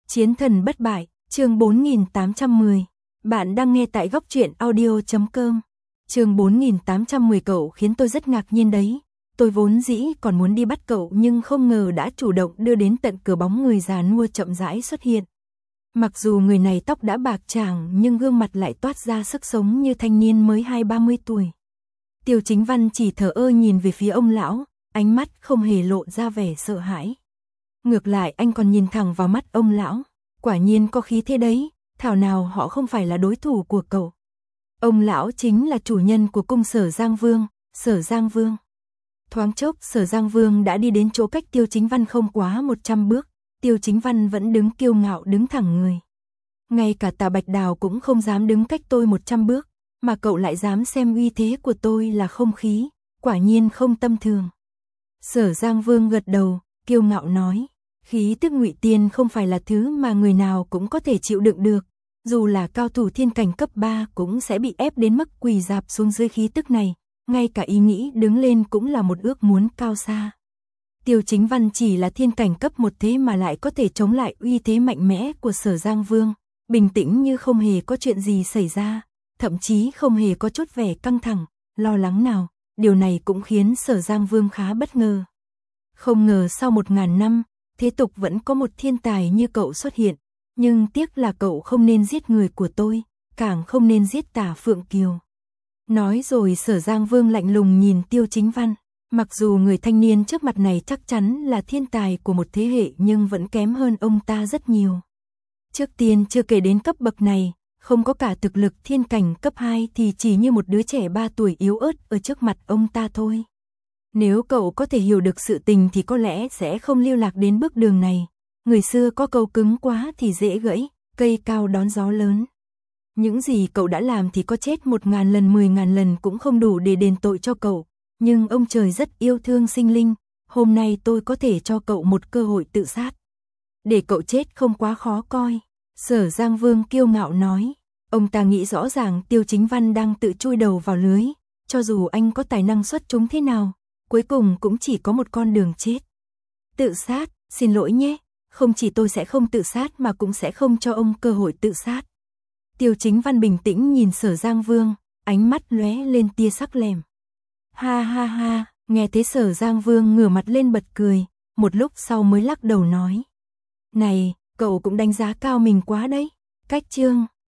Chiến thần bất bại, chương 4810. Bạn đang nghe tại góc truyện audio.com. Chương 4810 cậu khiến tôi rất ngạc nhiên đấy. Tôi vốn dĩ còn muốn đi bắt cậu nhưng không ngờ đã chủ động đưa đến tận cửa bóng người già nua chậm rãi xuất hiện. Mặc dù người này tóc đã bạc tràng nhưng gương mặt lại toát ra sức sống như thanh niên mới 20-30 tuổi. Tiêu Chính Văn chỉ thờ ơ nhìn về phía ông lão, ánh mắt không hề lộ ra vẻ sợ hãi. Ngược lại anh còn nhìn thẳng vào mắt ông lão, quả nhiên có khí thế đấy, thảo nào họ không phải là đối thủ của cậu. Ông lão chính là chủ nhân của cung Sở Giang Vương, Sở Giang Vương. Thoáng chốc Sở Giang Vương đã đi đến chỗ cách Tiêu Chính Văn không quá 100 bước, Tiêu Chính Văn vẫn đứng kiêu ngạo đứng thẳng người. Ngay cả Tà Bạch Đào cũng không dám đứng cách tôi 100 bước, mà cậu lại dám xem uy thế của tôi là không khí, quả nhiên không tầm thường. Sở Giang Vương gật đầu, kiêu ngạo nói, khí tức Ngụy Tiên không phải là thứ mà người nào cũng có thể chịu đựng được, dù là cao thủ thiên cảnh cấp 3 cũng sẽ bị ép đến mức quỳ rạp xuống dưới khí tức này, ngay cả ý nghĩ đứng lên cũng là một ước muốn cao xa. Tiêu Chính Văn chỉ là thiên cảnh cấp 1 thế mà lại có thể chống lại uy thế mạnh mẽ của Sở Giang Vương, bình tĩnh như không hề có chuyện gì xảy ra, thậm chí không hề có chút vẻ căng thẳng, lo lắng nào, điều này cũng khiến Sở Giang Vương khá bất ngờ. Không ngờ sau 1000 năm, thế tục vẫn có một thiên tài như cậu xuất hiện, nhưng tiếc là cậu không nên giết người của tôi, càng không nên giết Tả Phượng Kiều. Nói rồi Sở Giang Vương lạnh lùng nhìn Tiêu Chính Văn, mặc dù người thanh niên trước mặt này chắc chắn là thiên tài của một thế hệ nhưng vẫn kém hơn ông ta rất nhiều. Trước tiên chưa kể đến cấp bậc này, không có cả thực lực thiên cảnh cấp 2 thì chỉ như một đứa trẻ 3 tuổi yếu ớt ở trước mặt ông ta thôi. Nếu cậu có thể hiểu được sự tình thì có lẽ sẽ không lưu lạc đến bước đường này. Người xưa có câu cứng quá thì dễ gãy, cây cao đón gió lớn. Những gì cậu đã làm thì có chết 1000 lần 10.000 lần cũng không đủ để đền tội cho cậu. Nhưng ông trời rất yêu thương sinh linh, hôm nay tôi có thể cho cậu một cơ hội tự sát. Để cậu chết không quá khó coi. Sở Giang Vương kiêu ngạo nói. Ông ta nghĩ rõ ràng Tiêu Chính Văn đang tự chui đầu vào lưới. Cho dù anh có tài năng xuất chúng thế nào, cuối cùng cũng chỉ có một con đường chết. Tự sát, xin lỗi nhé, không chỉ tôi sẽ không tự sát mà cũng sẽ không cho ông cơ hội tự sát. Tiêu Chính Văn bình tĩnh nhìn Sở Giang Vương, ánh mắt lóe lên tia sắc lẻm. Ha ha ha, nghe thế Sở Giang Vương ngửa mặt lên bật cười, một lúc sau mới lắc đầu nói. Này, cậu cũng đánh giá cao mình quá đấy, cách chương.